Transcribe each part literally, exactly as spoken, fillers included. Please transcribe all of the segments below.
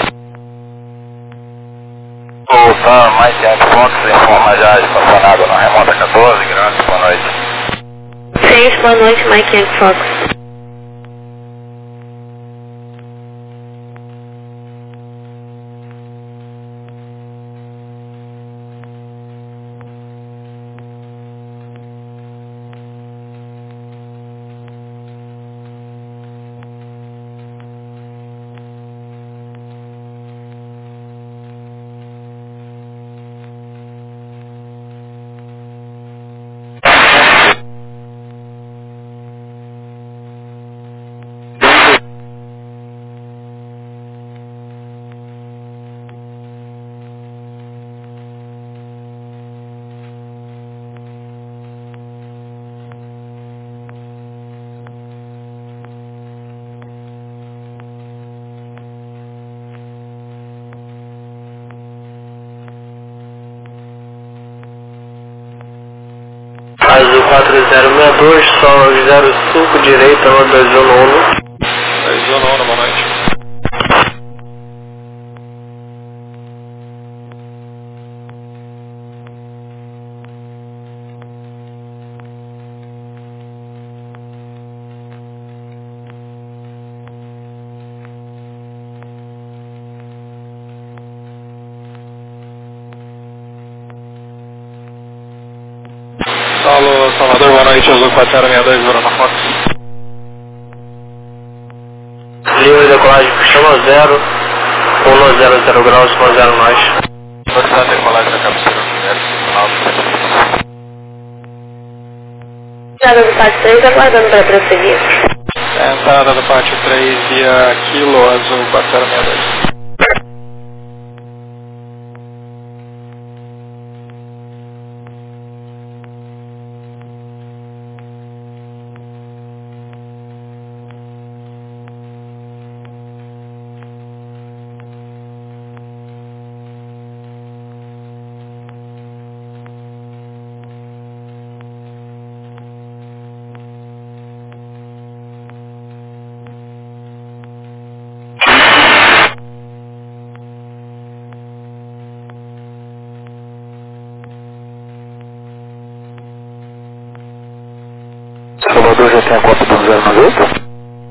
Voltar mais Yankee Fox, informa já estacionado na remota quatorze, graças, boa noite. seis, boa noite, Mike Yankee Fox. Azul quatro zero seis dois, Sol zero cinco, direita, no dois um um. dois um um, boa noite. Alô, Salvador, boa noite, Azul quatro zero seis dois, Verona Fox. Livre decolagem, chama zero, um zero zero graus, um zero mais. Velocidade de decolagem da cabeceira, zero cinco nove. Entrada do pátio três, aguardando para prosseguir. Entrada do pátio três, via Kilo, Azul quatro zero seis dois. Salvador já tem a cópia do zero nove oito?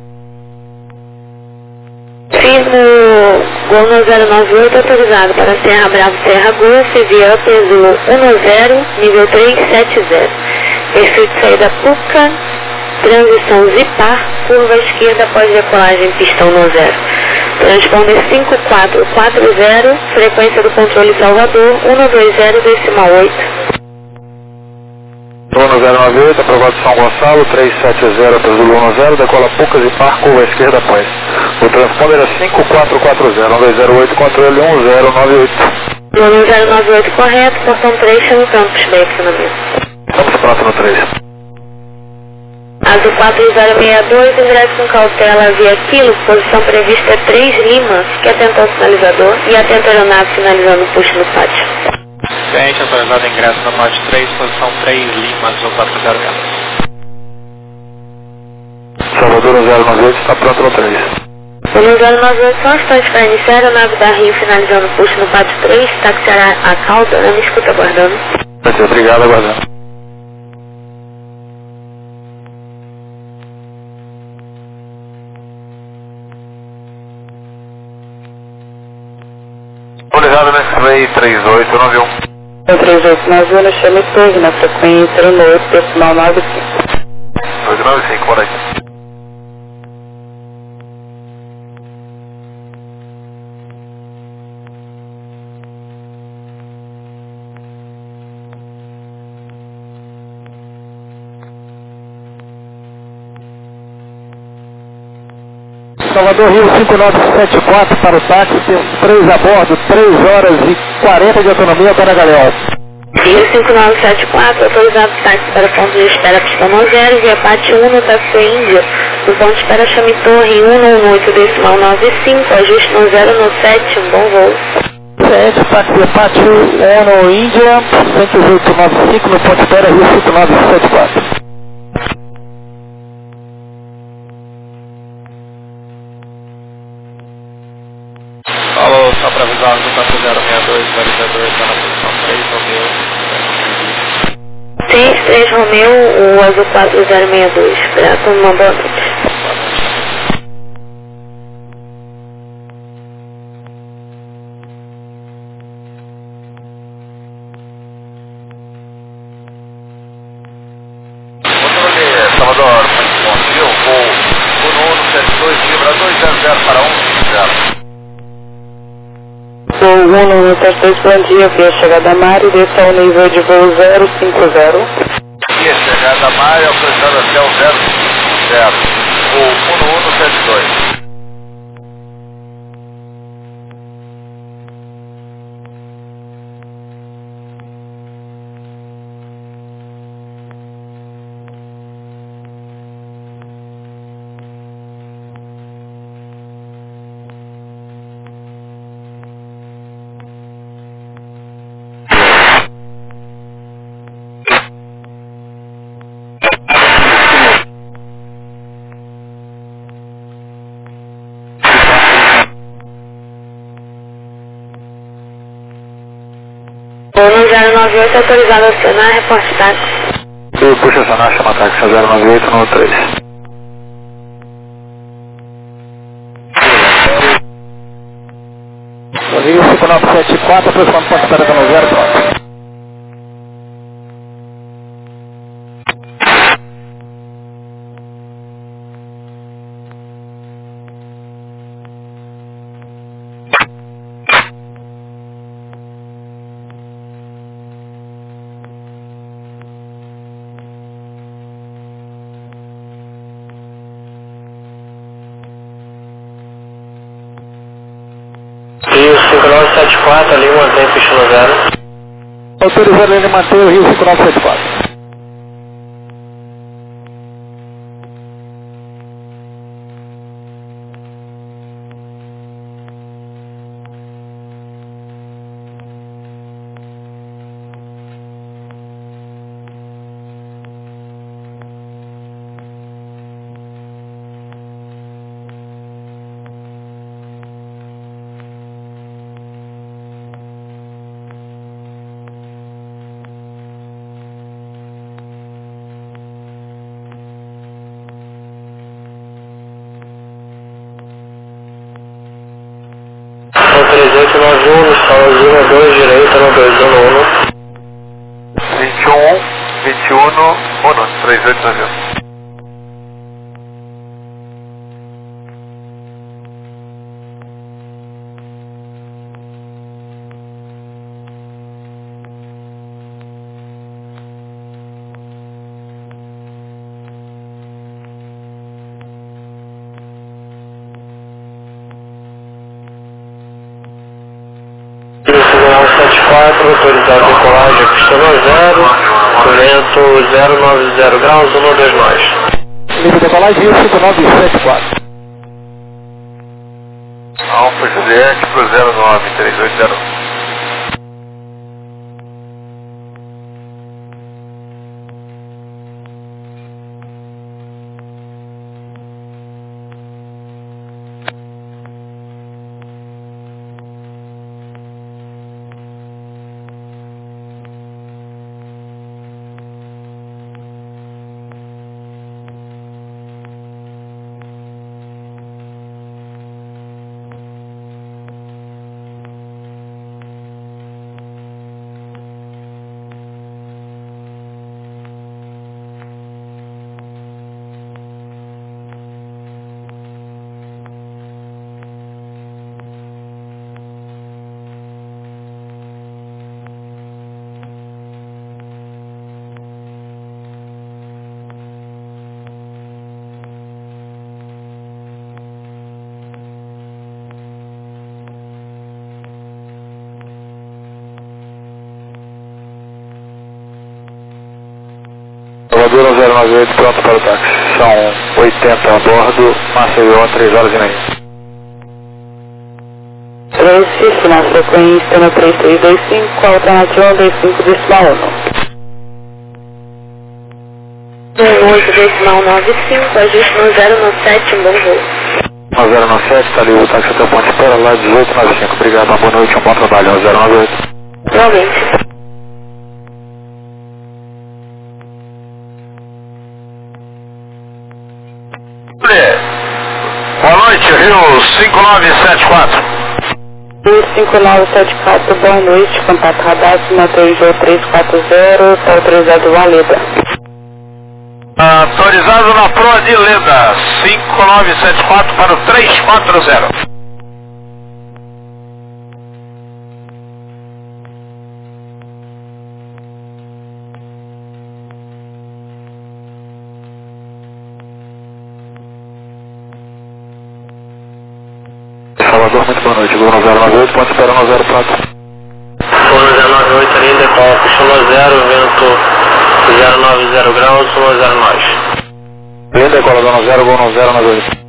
Fiz no Gol no zero nove oito, autorizado para Serra Bravo, Serra Golf, via Azul um zero, nível trezentos e setenta. Perfil de saída Puca, transição Zipar, curva esquerda após decolagem, pistão no zero. Transponder cinco quatro quatro zero, frequência do controle Salvador, um dois zero, decimal oito. um zero nove oito, aprovado São Gonçalo, trezentos e setenta, Azul um zero, decola Pucas e Par, curva esquerda após. O transponder é cinco quatro quatro zero, um dois zero oito, controle um zero nove oito. um zero nove oito correto, portão três, no campus, bem acionamento. Estamos prontos no três. Azul quatro zero seis dois, ingresso com cautela via Quilo, posição prevista é três Lima, fique atento ao sinalizador e atento à aeronave finalizando o puxo no pátio. Ciente, autorizado ingresso na parte três, posição três Lima, Azul quatro zero seis. Salvador um zero nove oito, está pronto no três. um zero nove oito, só um instante para iniciar, a nave da Rio finalizando o puxo no pátio três, taxiará a cauda, na minha escuta aguardando. Obrigado, aguardando. Autorizado no X-Ray três oito nove um. três oito nove um, chame torre na frequência zero oito, decimal nove cinco. dois nove cinco, boa noite. Salvador Rio cinco nove sete quatro para o táxi, três a bordo, três horas e quarenta de autonomia para Galeão. Rio cinco nove sete quatro, autorizado táxi para ponto de espera pistão zero, via Pátio um no Taxi Índia, no ponto de espera chame torre um um oito, decimal nove cinco, ajuste no zero no sete, um bom voo. sete, táxi Pátio um no Índia, cento e oito nove cinco, no ponto de espera Rio cinco nove sete quatro. Alô, Só para avisar, o quatro zero seis dois, validador está na posição três, Romeu. seis três Romeu, o azul quatro zero seis dois. Grato, uma boa noite. Salvador, muito bom dia, o voo Uno um sete dois, Libra dois zero zero para um cinco zero. Voo Uno um sete dois, bom dia, via chegada Mari, desça ao nível de voo zero cinco zero. Via chegada Mari, alcançando até o zero cinco zero, voo Uno um sete dois. Uno zero nove oito, autorizado a acionar, reporte táxi. E puxa acionar, chama táxi zero nove oito no três. Rodrigo cinco nove sete quatro, posição de ponte espera no zero, pronto. Rio cinco nove sete quatro, ali mantém pista zero. Autorizado ele manter o Rio cinco nove sete quatro. três oito nove um, sala Zima dois, direita no dois um um. vinte e um, vinte e um, um, três oito nove um. sete quatro, autorizado a decolagem, pista zero, vento zero nove zero graus, um dois nós. Nível de decolagem, Rio cinco nove sete quatro. Alfa Juliette pro zero nove três oito zero. Salvador zero nove oito, pronto para o táxi. São oitenta a bordo, Maceió, três horas e meia. três, na frequência no três três dois cinco, alternativa um dois cinco decimal um. um oito decimal nove cinco, ajuste no zero no sete, bom voo. zero nove sete, está ali o táxi até o ponto de espera, lá dezoito noventa e cinco. Obrigado, uma boa noite, um bom trabalho, um zero nove oito. Realmente. Boa noite, Rio cinco nove sete quatro. Rio cinco nove sete quatro, boa noite, contato radar, Matheus João três quatro zero, está autorizado Valeda. Autorizado na proa de Leda, cinco nove sete quatro para o três quatro zero. Salvador, muito boa noite, Gol zero nove oito, pode esperar no zero quatro. Gol zero nove oito ali, decola, puxou zero, vento zero nove zero graus, um zero nove. Linda, decola zero zero, Gol zero nove oito.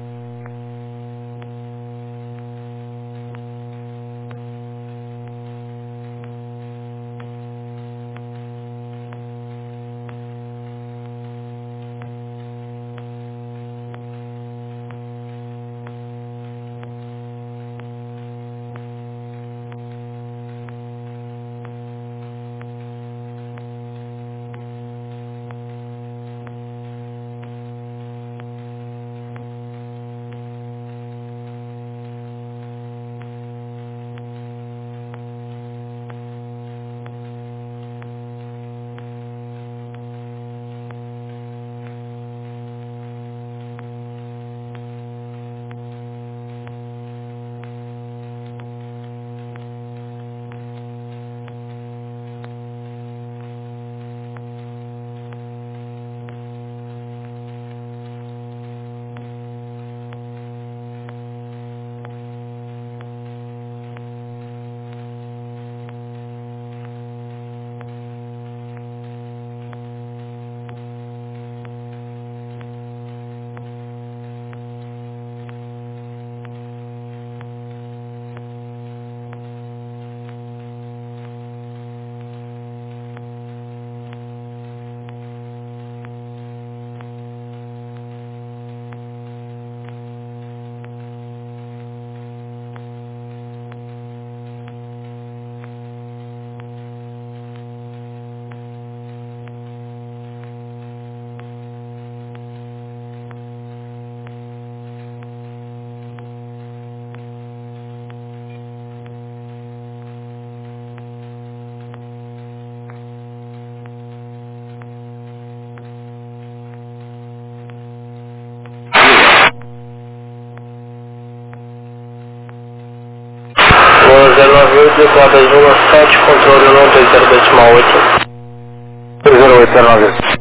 zero nove oito, decola dois um sete, controle um dois zero decimal oito. dois zero oito zero nove oito.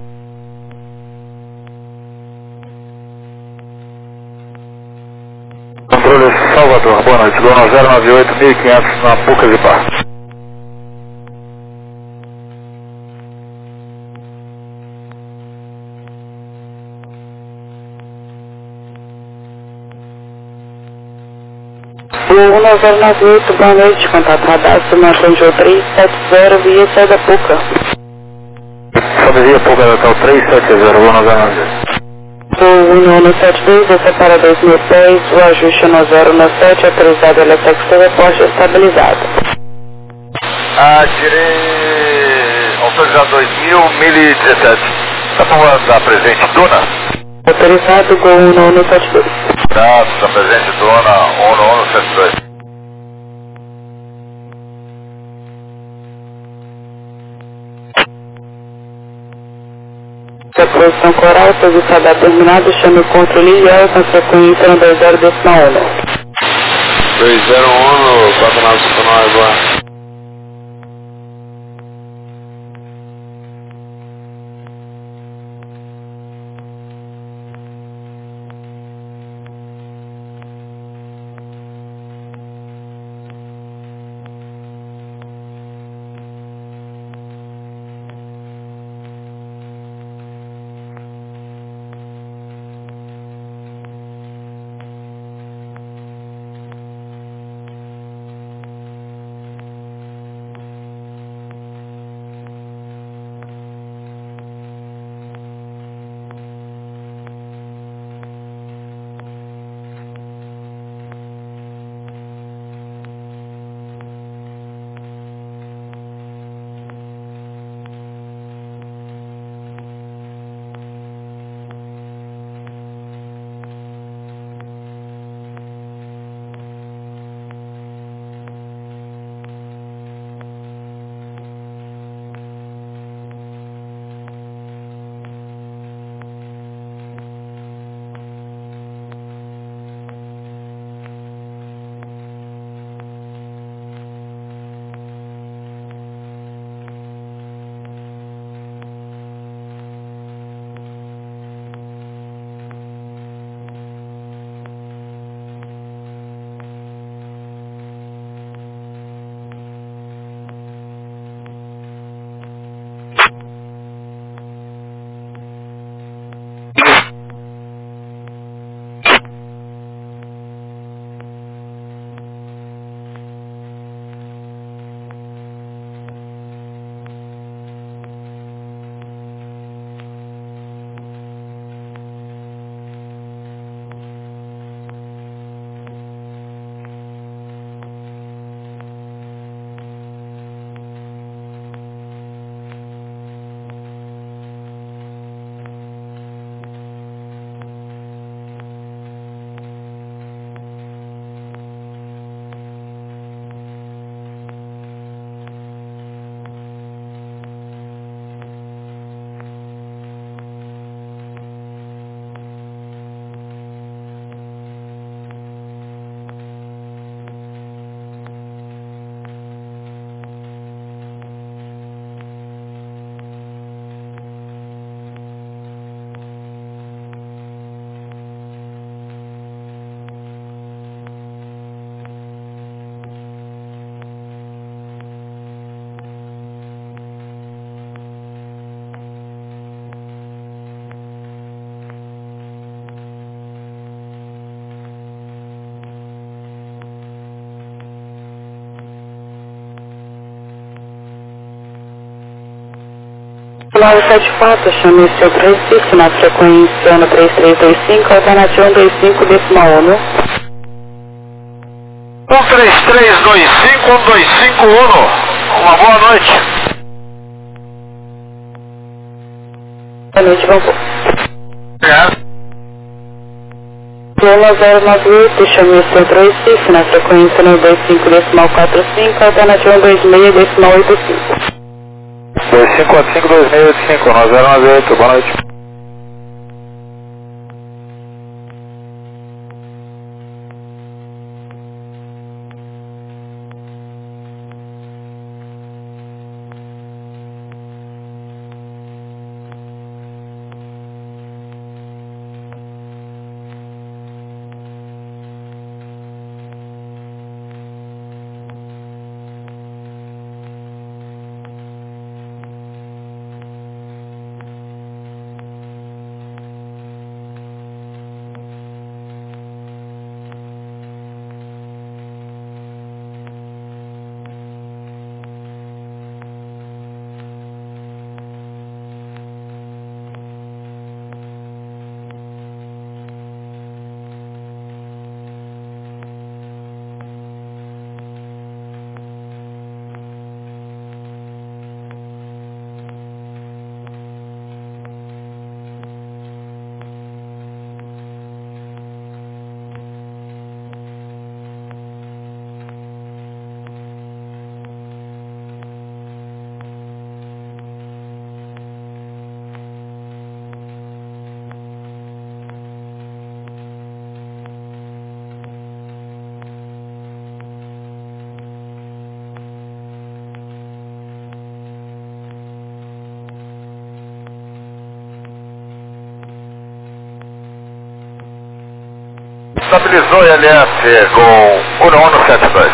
Controle Salvador, boa noite, Gol zero nove oito, mil e quinhentos na Pucas e Bar. Rio um zero nove oito, boa noite, contato radar, Matheus João três sete zero, via saída da Puca. Sobe via Puca até o três sete zero, Gol zero nove oito. Rio um um sete dois, você para dois mil pés, o ajuste no zero nove sete, autorizado Eletex, teleporte estabilizado. Ah, tirei autorizado dois mil, mil e dezessete. Tá bom, da presente Duna? Autorizado, Gol um um sete dois. Tá, da presente Duna, um um sete dois. Se a posição coral, serviço radar terminado, chame o controle I E L com frequência no dois zero decimal um. dois zero um, quatro nove cinco nove. nove sete quatro, chame esse outro Recife na frequência ano três três dois cinco, alternativa um dois cinco, decimal um. um três três dois cinco, um dois cinco, um. Uma boa noite. Boa noite, vamos. É. um zero nove oito, chame esse outro Recife na frequência ano dois cinco, decimal quatro cinco, alternativa um dois seis, decimal oito cinco. dois cinco quatro cinco dois seis oito cinco, nove zero nove oito, boa noite. Estabilizou L S com um um sete dois.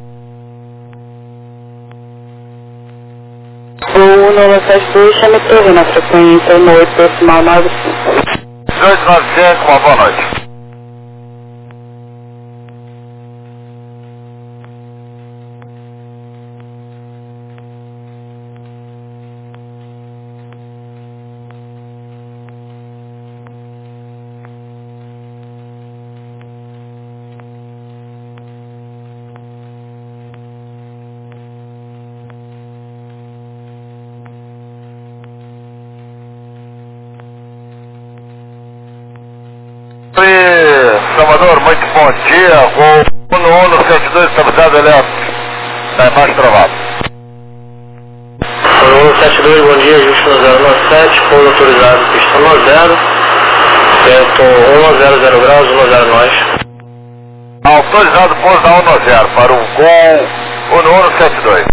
O um nove sete dois, chame torre na frequência um oito, decimal nove cinco. dois nove cinco, uma boa noite. Salvador, muito bom dia. O um um sete dois estabilizado elétrico. Está embaixo travado. um um sete dois, bom dia, Justo no zero nove sete, pouso autorizado, pista no zero, vento um zero zero graus, um zero nós. Autorizado pouso da um zero para o Gol um um sete dois.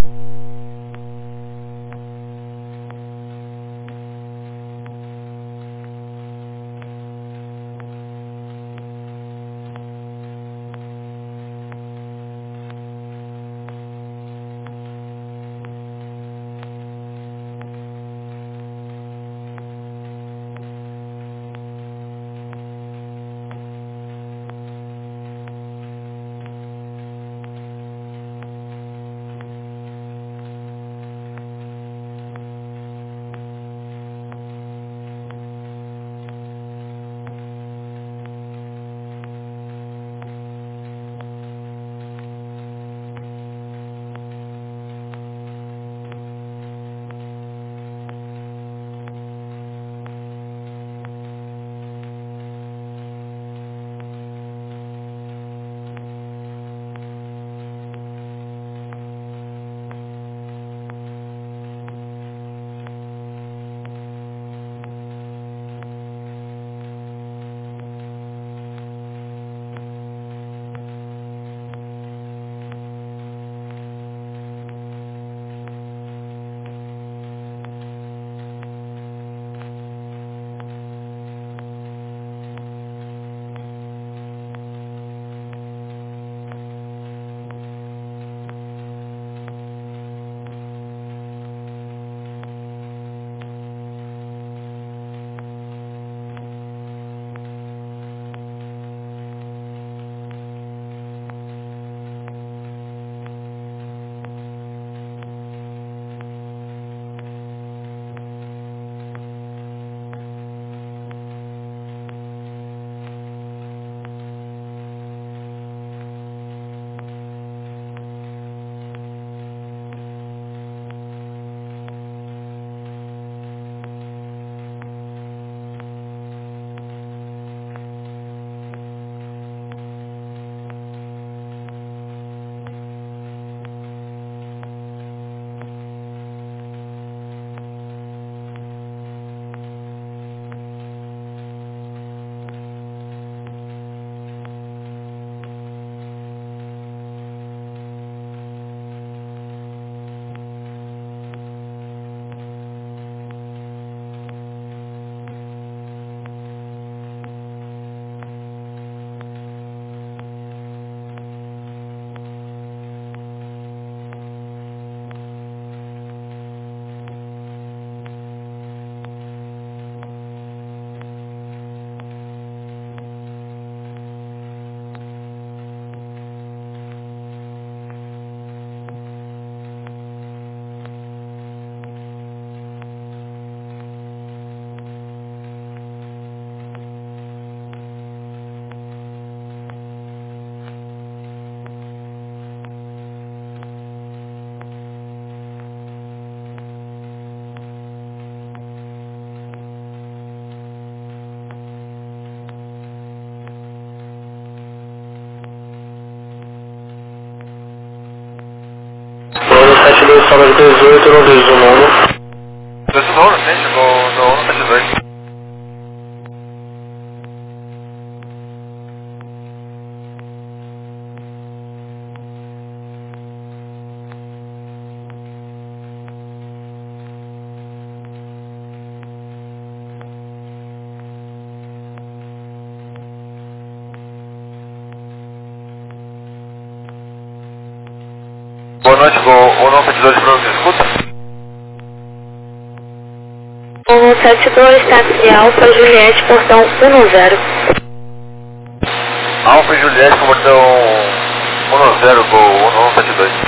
sala de dezoito no dois um nono. dois um nono, sim, chegou no um sete dois. Boa noite, Gol um sete dois, para você, escuta? um sete dois, táxi Alfa Juliette, portão um zero. Alfa e Juliette, portão um zero, Gol um sete dois.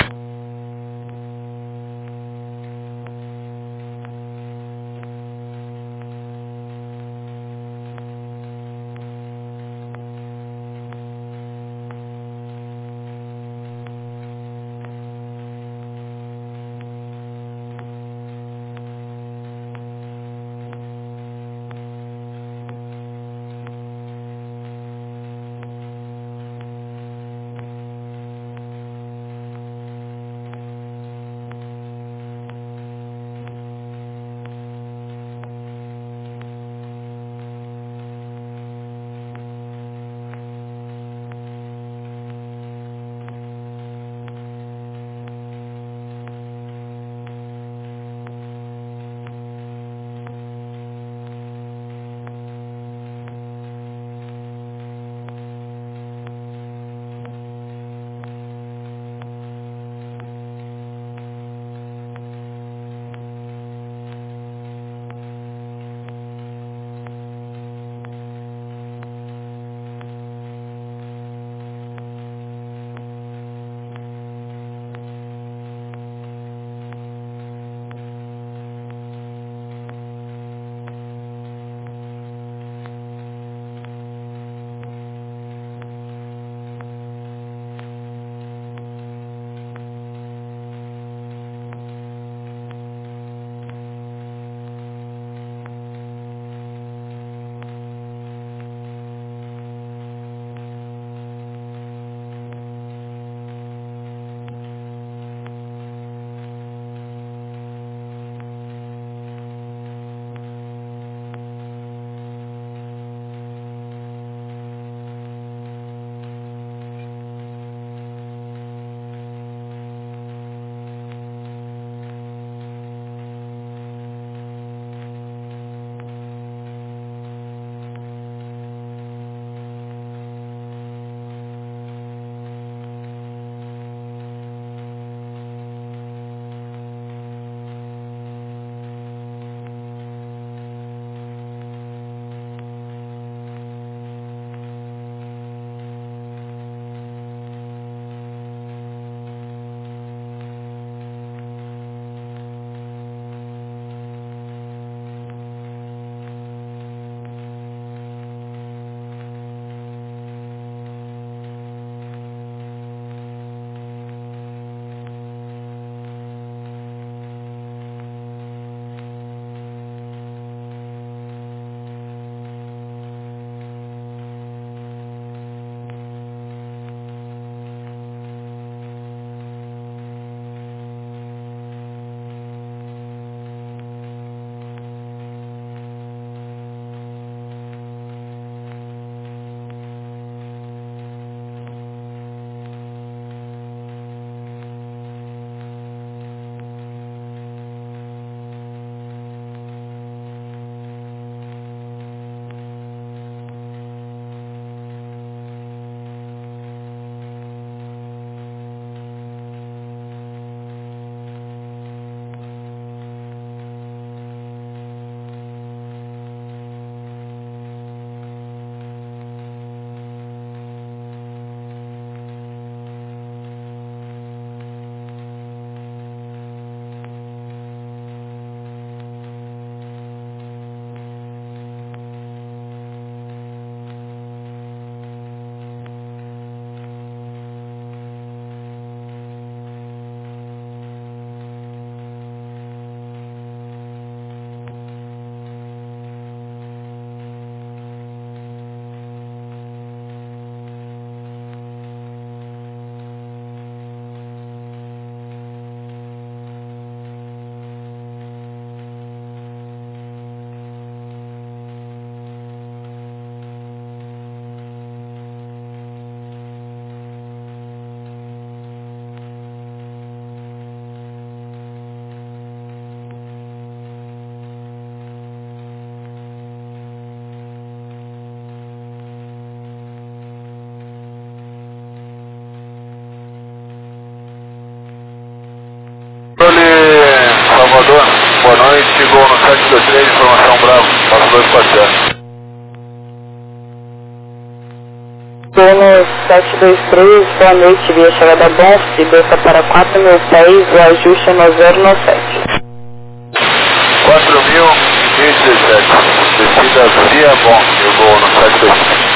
Salvador, boa noite, Gol no sete dois três, informação Bravo, passo dois quatro zero. Gol no sete dois três, boa noite, via chegada Bonf, desça para quatro mil pés, o ajuste é no zero nove sete. quatro mil e dezessete, descida via Bonf, Gol no sete dois três.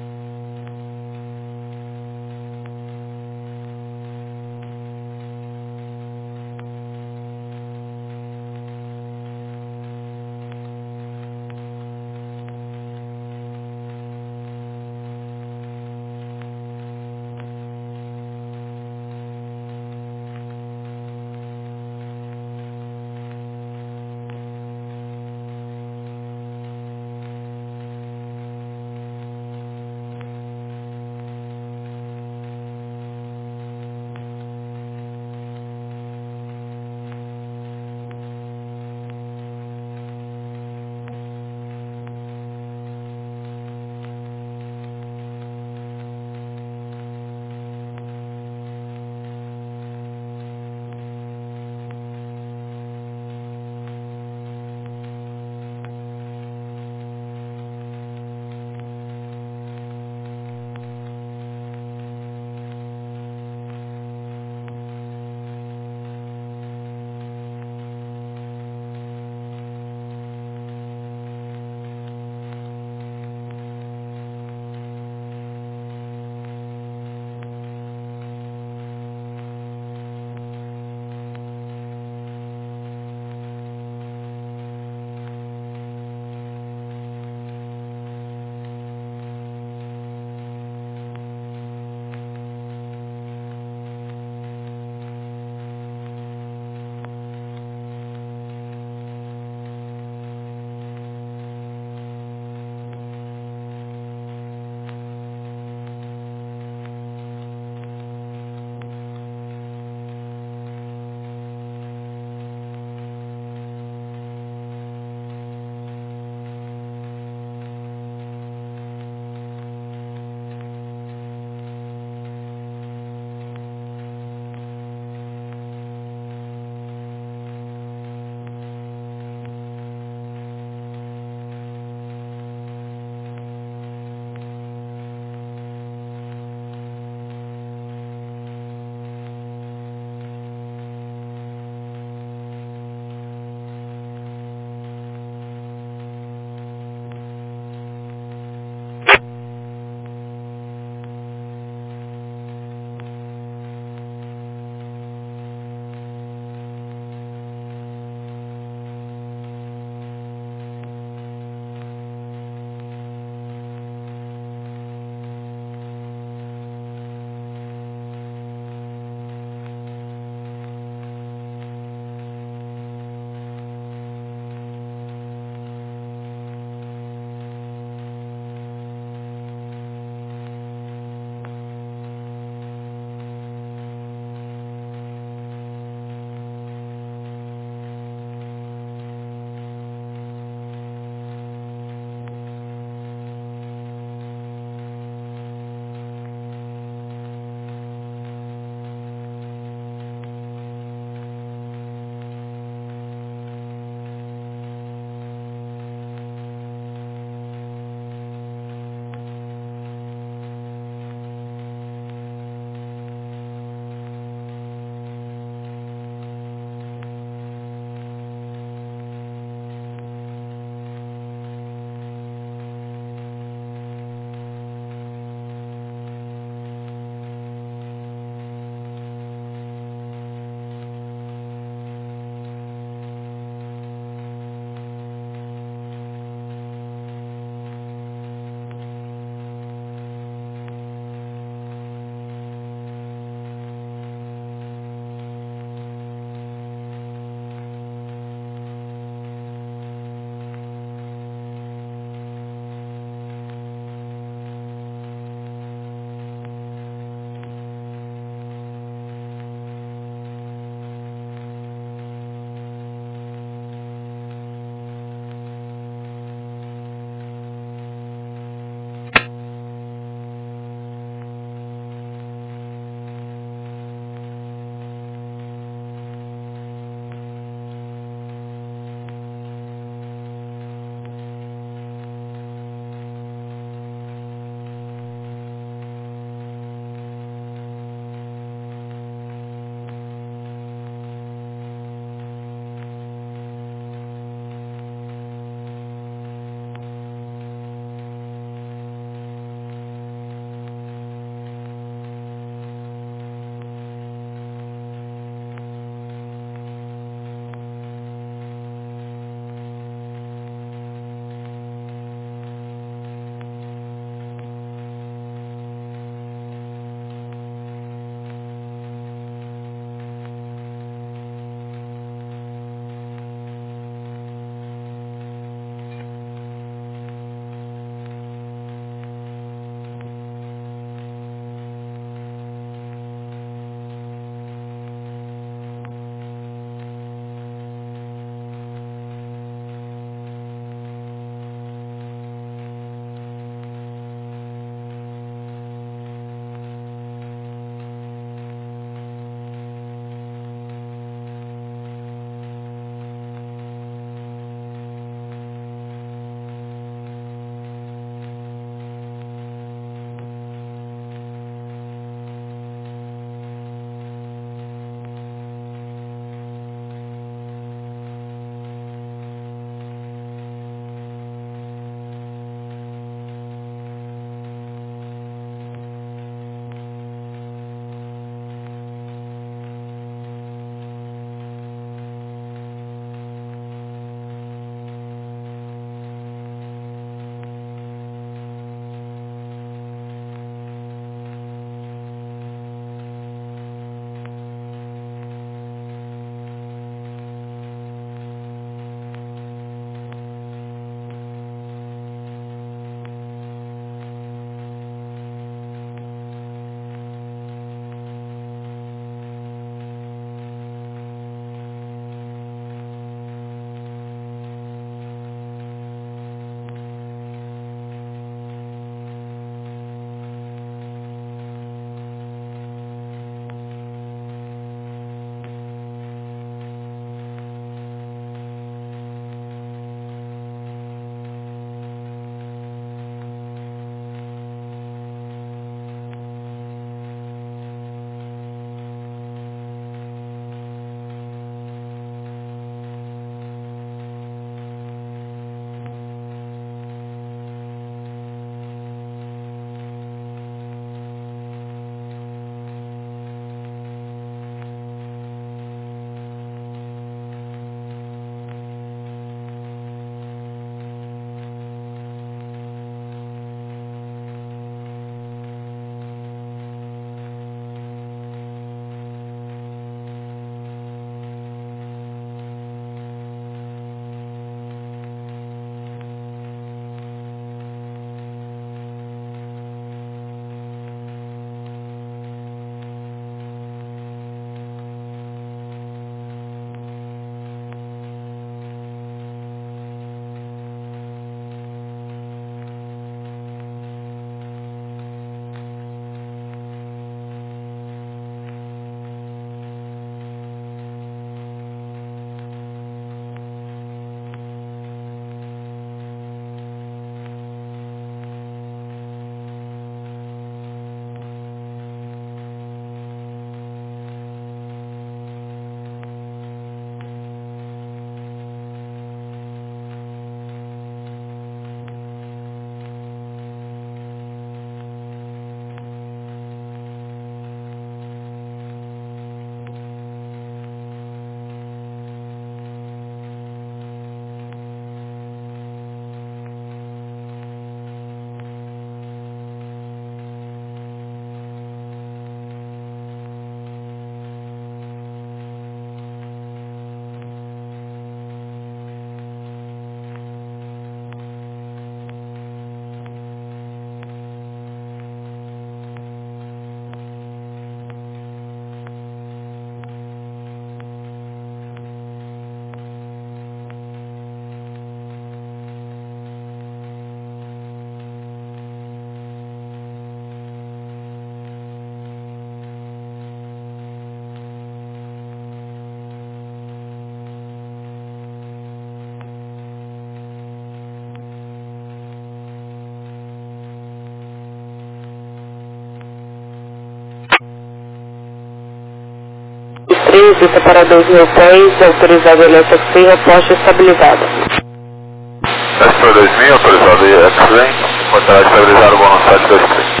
três, vista para dois mil pés, autorizado L S X, reposta estabilizada. S para dois mil, autorizado I X-Ray, portará estabilizado, bônus sete dois três.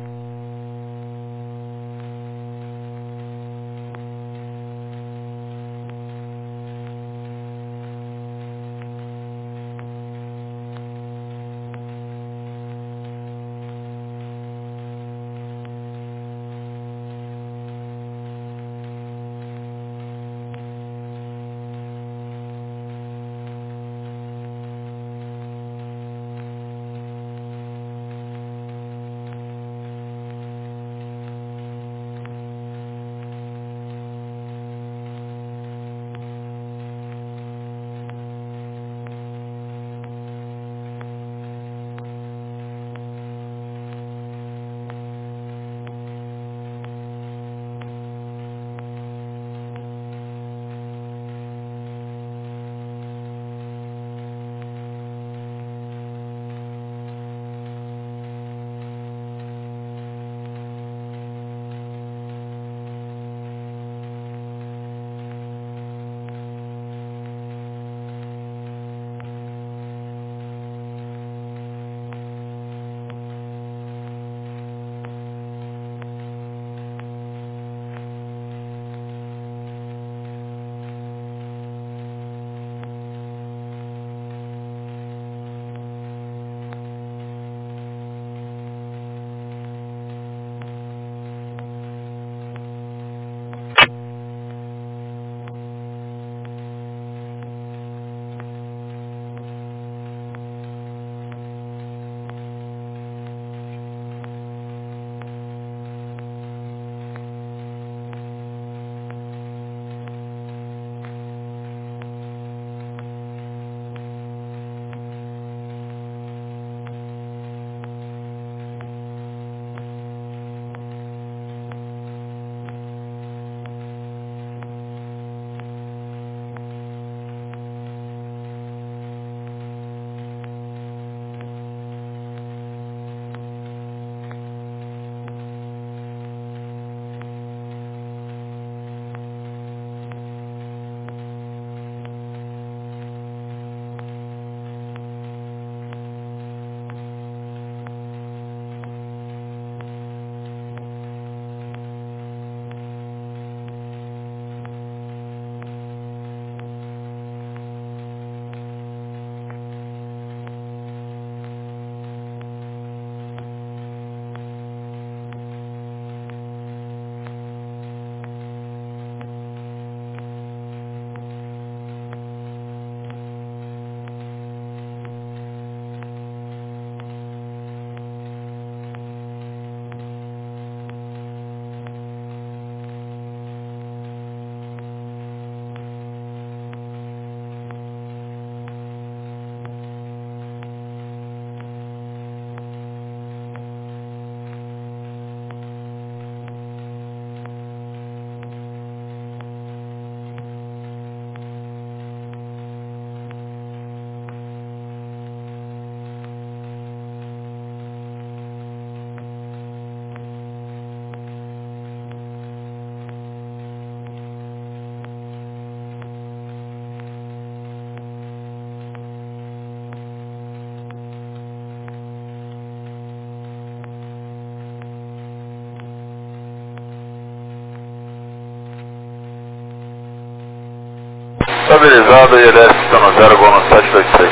Estabilizado, I L S está no zero, gol no sete dois três.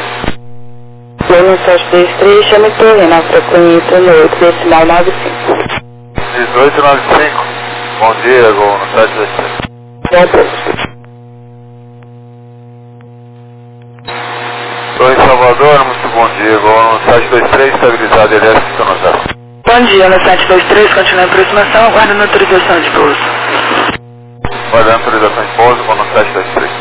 Gol no sete dois três, chame torre na frequência no oito, decimal nove cinco. dezoito noventa e cinco, bom dia, gol no sete dois três. Bom dia. Torre Salvador, muito bom dia, gol no sete dois três, estabilizado, I L S está no zero. Bom dia, no sete dois três, continua em aproximação, aguarda autorização de pouso. Guardando autorização de pouso, gol no sete dois três.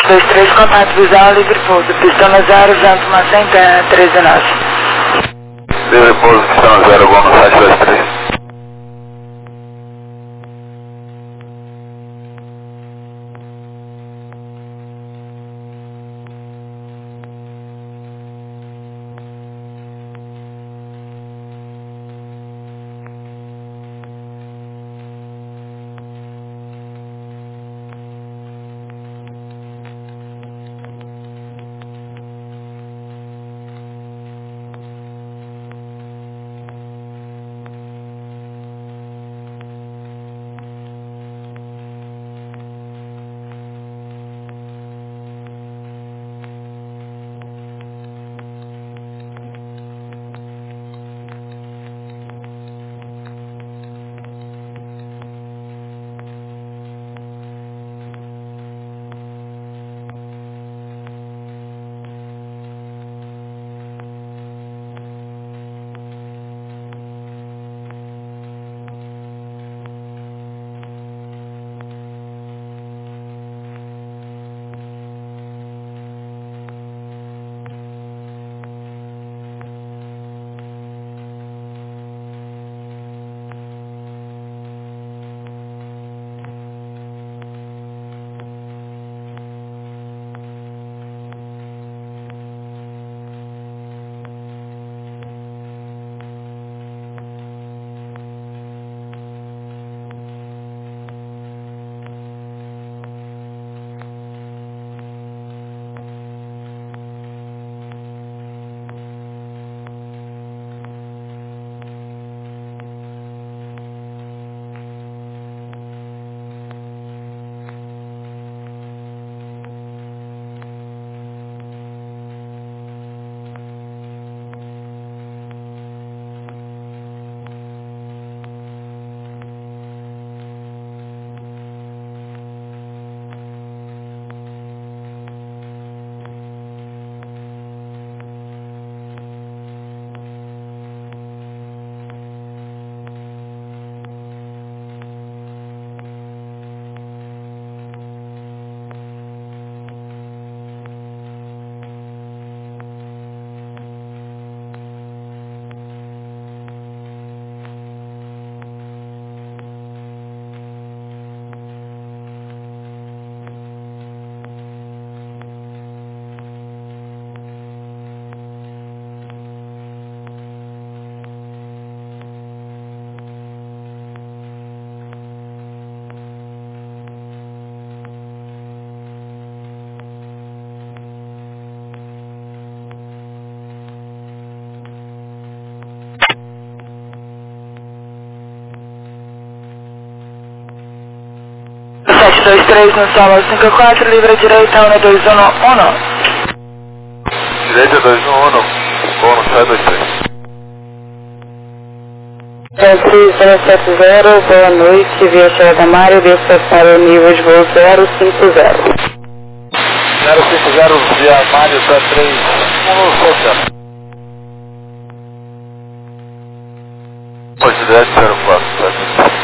sete dois três, contato visual, livre pouso. Pistona zero, vento Macém, terra treze nove. Livre pouso, pistona zero, gol no sete dois três. sete dois três no solo cinco quatro, livre à direita, um dois um um. Direita dois um um, gol no sete dois três. três zero sete zero, boa noite, via Chega Mário, desça para o nível de voo zero cinco zero. zero cinco zero, via Mário, sete três um, Social. Quantidade zero quatro, sete.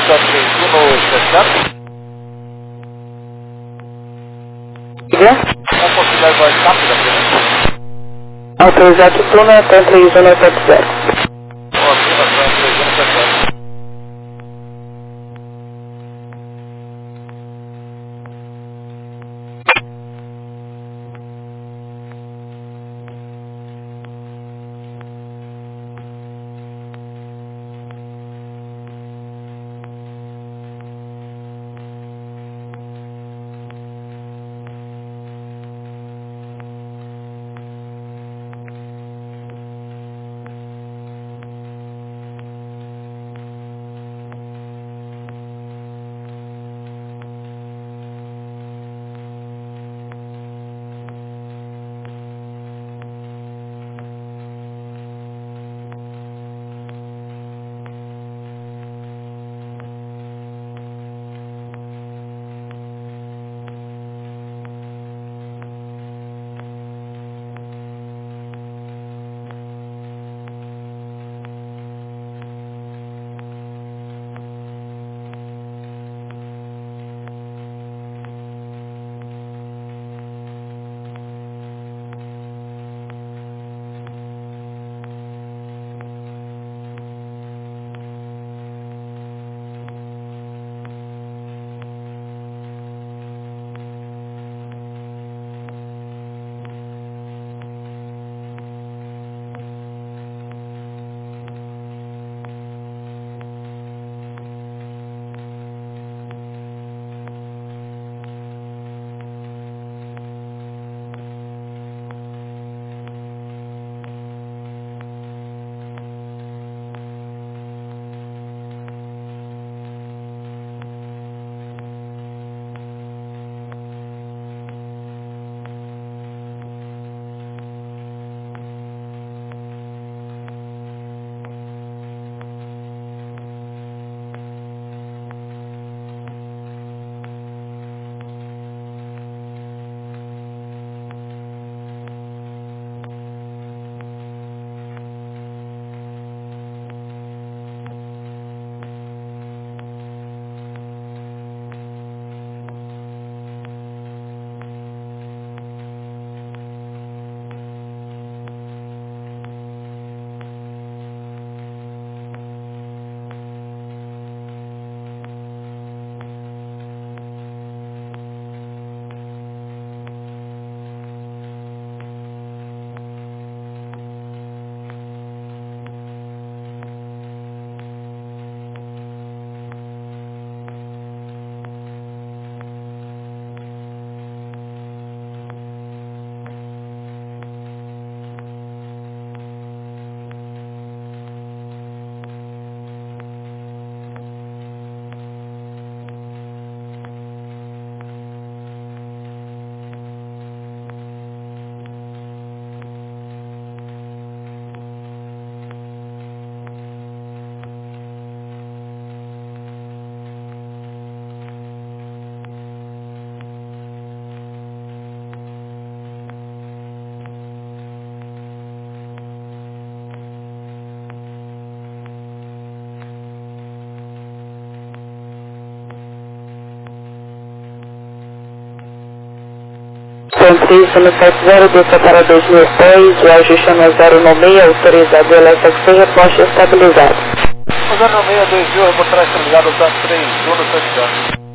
sete três um sete zero. Diga? Uma possibilidade mais rápida, por exemplo. Autorizado turno até três um sete zero. Ok, nós três um sete zero. três um sete zero, desça para dois mil e dez, o ajuste no zero nove seis, autorizado, o elétrico seja posto estabilizado. zero nove seis, dois mil, reportar estabilizado, três um sete zero.